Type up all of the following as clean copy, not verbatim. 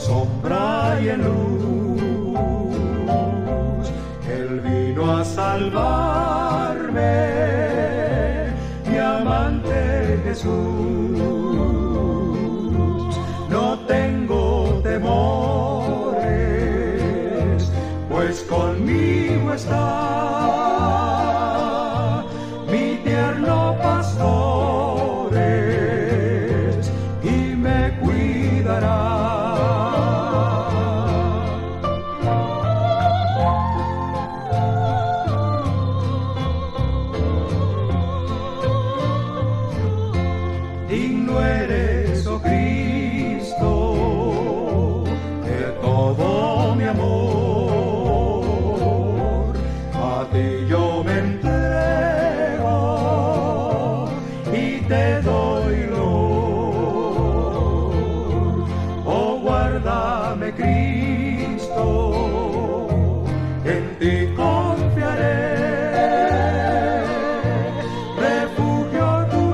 sombra y en luz. Él vino a salvarme, mi amante Jesús. No tengo temores, pues conmigo está mi tierno pastor es, y me cuidará. Digno eres, oh Cristo, de todo mi amor. A ti yo me entrego y te doy honor. Oh, guárdame, Cristo, en ti confiaré. Refugio tú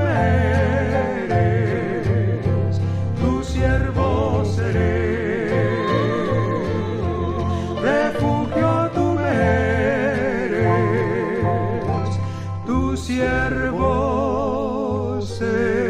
eres, tu siervo seré. Refugio tú eres, tu siervo seré.